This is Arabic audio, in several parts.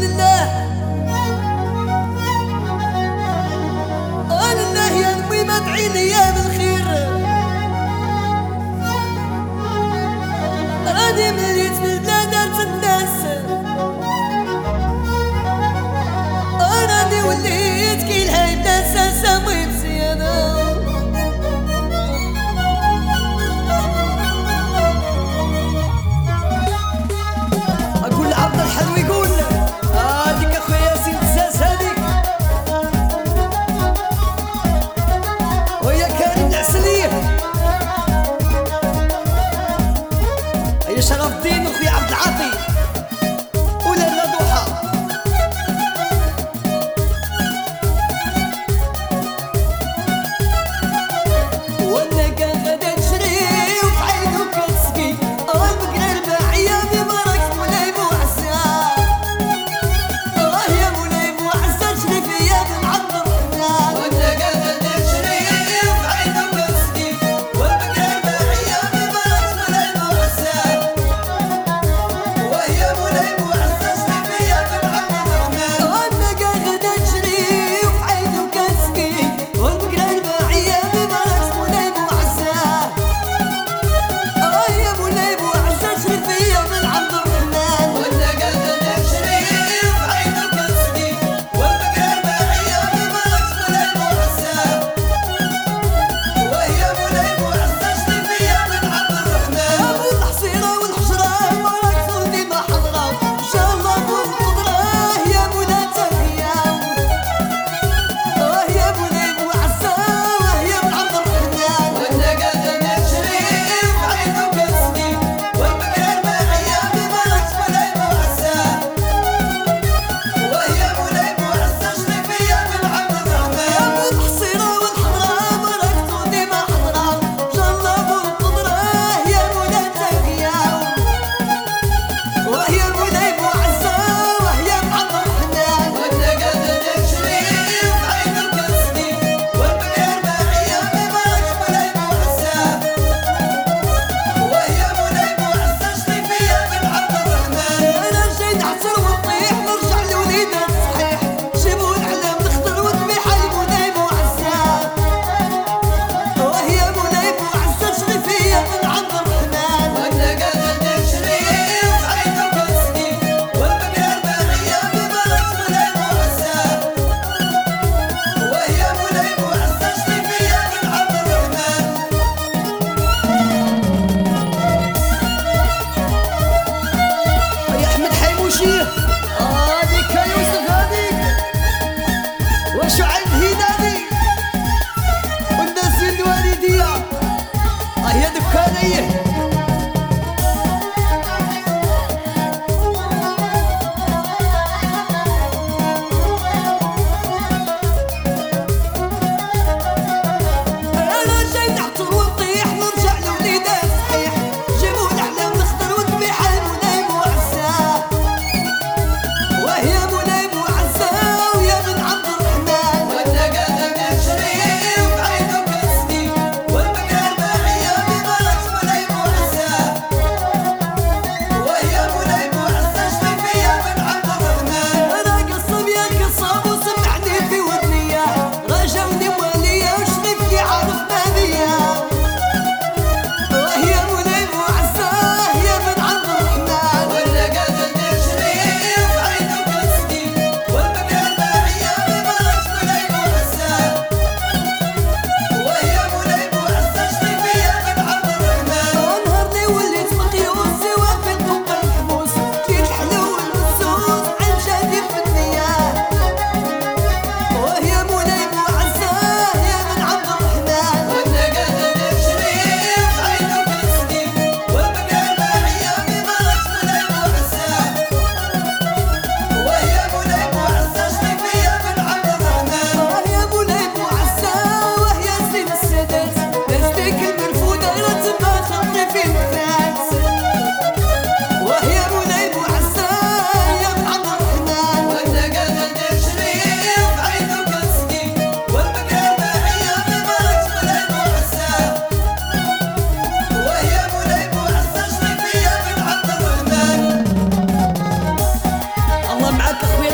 لله لله يا المهم ادعي ليا بالخير. راني مليت بالبلاد الناس، راني وليت كي الهاي الناس سامي مزيانة. اقول لعبد الحلو يقول هاديك اخويا زين تزاز هاديك ويا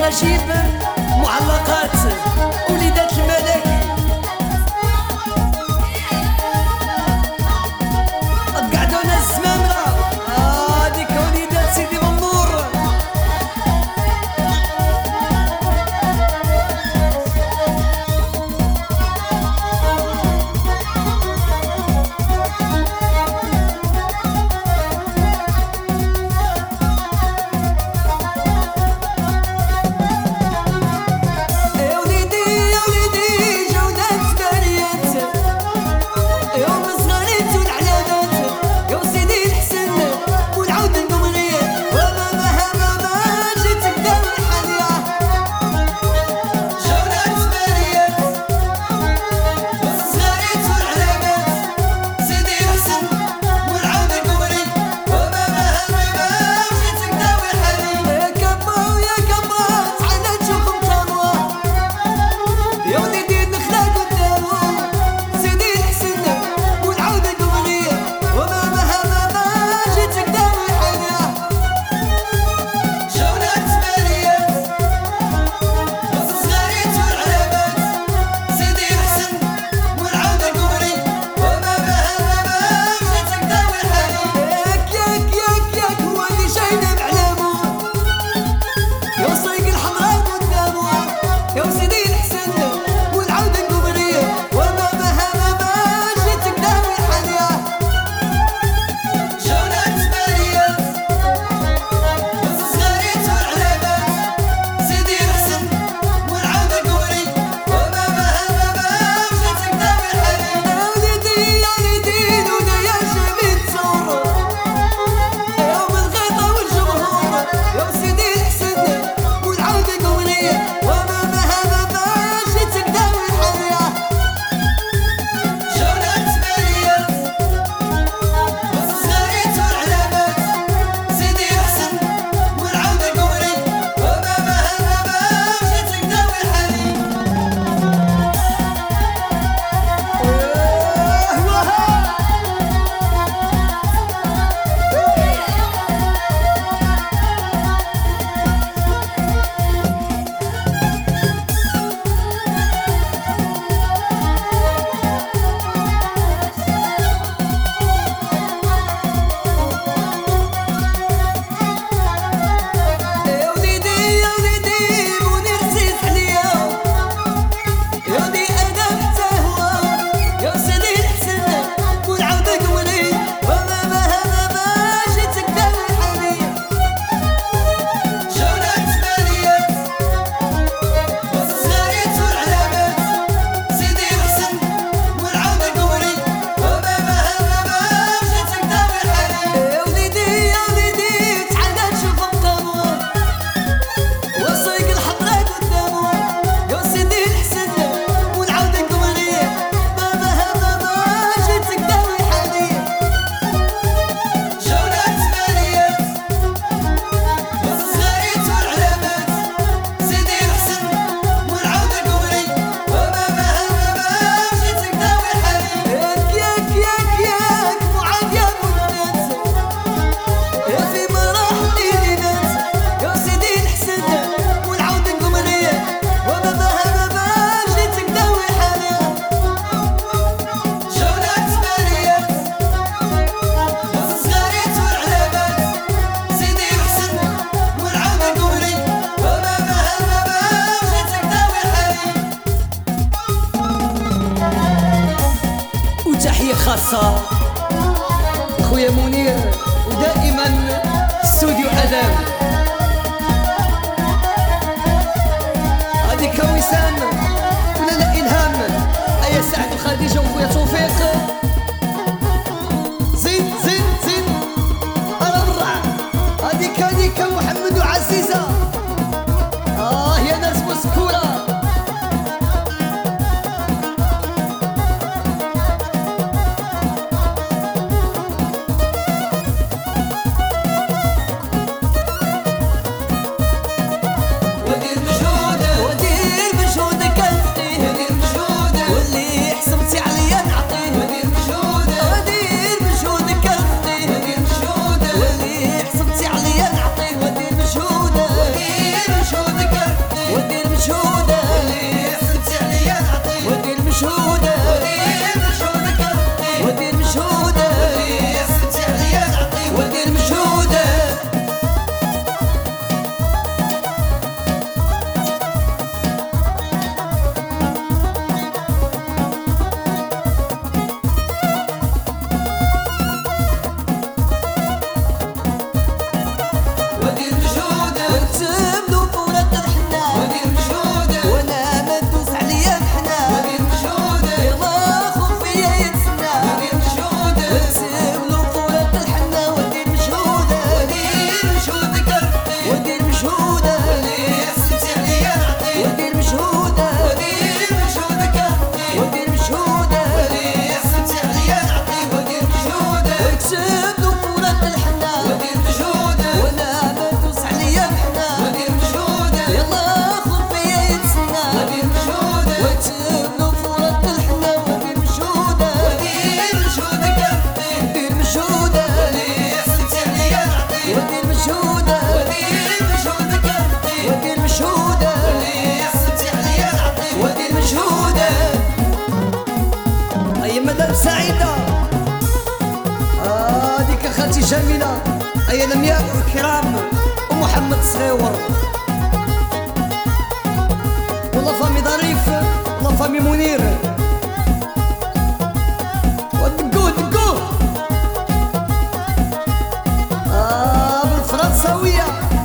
نجيب معلقات وليدات الملك قعدونا الزمامرة هاديك وليدات سيدي منور خاصة خويا منير ودائما استوديو أدم هذيك وسام ولا لا إلهام أيا سعد وخديجة وخويا توفيق زين زين زين أنا برع هذيك محمد وعزيزة يا ناس مسكورة المشهودة واللي يصبتي عليا نعطيه ودي المشهودة. أي مدام سعيدة ديك خالتي جميلة، أي لمياء والكرام ومحمد صغيور، والله فامي ظريف، والله فامي منير، ودقوه دقوه بالفرنساوية.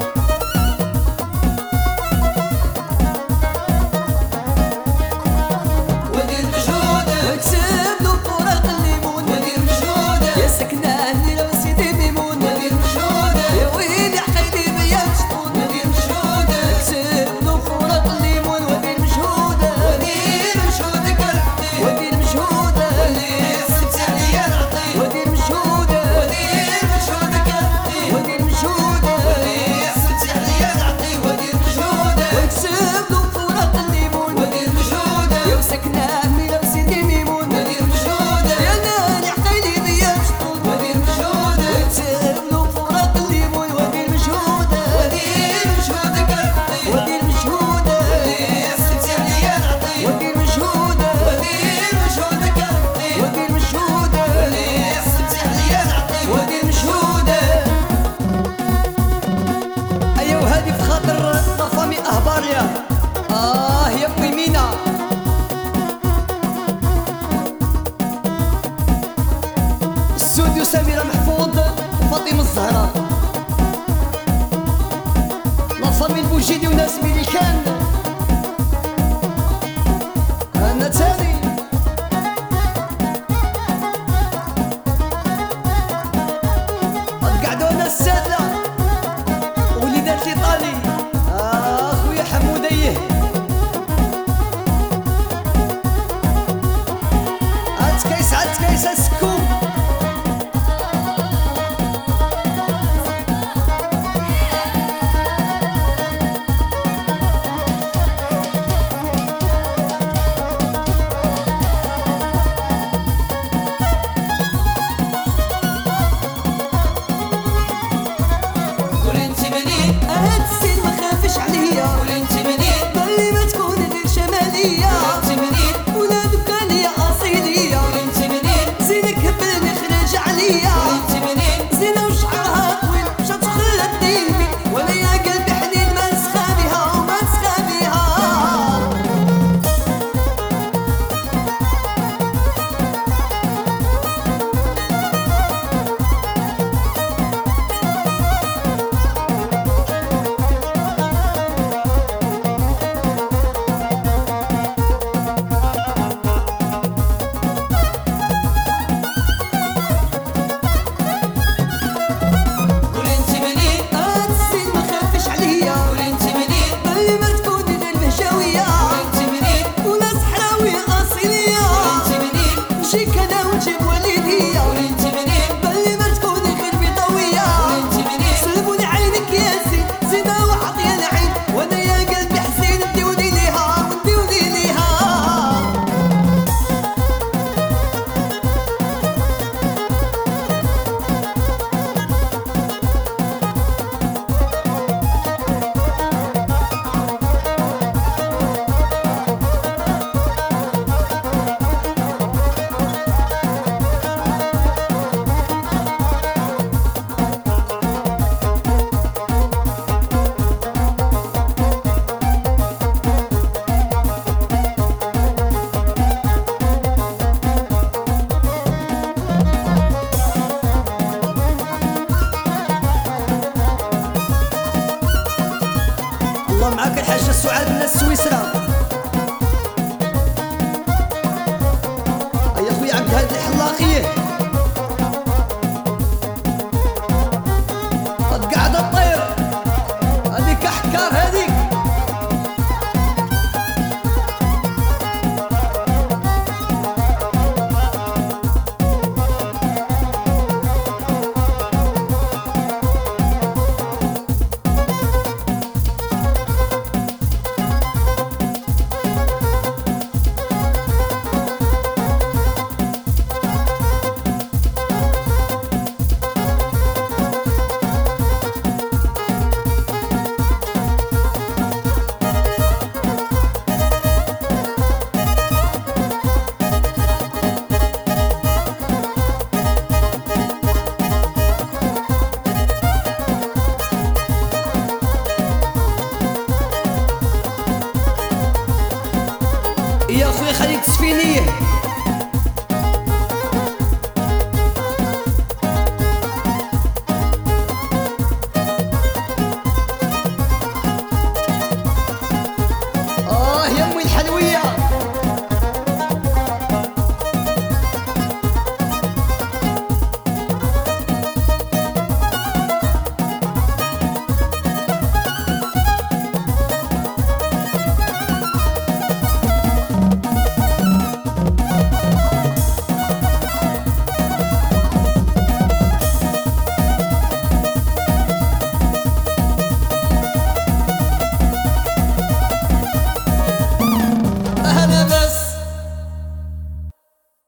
ودي المشهودة وكسب له فراق الليمون، ودي المشهودة يا سكناني لو سيدي ميمون، ودي المشهودة يا ويلي حيلي بيا شطون، ودي المشهودة كسب له فراق الليمون. ودي المشهودة ودي المشهودة كرهتيه ودي المشهودة واللي يصبتي عليا نعطيه ودي المشهودة ودي المشهودة كرهتيه ودي المشهودة واللي يصبتي عليا نعطيه ودي المشهودة وكسب له فراق الليمون، ودي المشهودة يا سكناني لو سيدي ميمون، ودي المشهودة يا ناني حيلي بيا شطون، ودي المشهودة وكسب له فراق الليمون. ودي المشهودة ودي المشهودة كرهتيه ودي المشهودة واللي يصبتي عليا نعطيه ودي المشهودة ودي المشهودة كرهتيه ودي المشهودة واللي يصبتي عليا نعطيه ودي المشهودة. أيا وهادي في خاطر لافامي أهباريا يا أمي مينا. استوديو سميرة محفوظ وفاطمة الزهراء، لافامي البوجيدي وناس ميريكان. أنا تاني قعدوا أنا السادة وليدات الإيطالي خويا حموديه. عتكيس عتكيس السكوم قول انت منين هاد السن ما خافش عليا، قول انت منين بلي ما تكون غير شمالية، قول انت منين ولادك ليا أصيلية، قول انت منين زينك هبلني خرج عليا، قول انت منين زينة وشعرها طويل مشات خلت ديني، وانا يا قلبي حنين ما نسخى بها وما نسخى بها. قول انت منين هاد السن ما خافش عليا، قول انت منين بلي ما تكون غير مهجاوية، قول انت منين ولا صحراوية أصيلية، قول انت منين نجيك أنا ونجيب والدية، قول انت منين بلي ما تكون غير بيضاوية، قول انت منين سلموني عينك يا زين زينة وعطية العين، وانا يا قلبي حسين نديوني ليها نديوني ليها. الله معاك الحاجة سعاد من سويسرا. يا خويا عبد الهادي الحلاقيه قد قاعدة تطير هذيك حكار هذيك. يا خويا خليك تسفينيه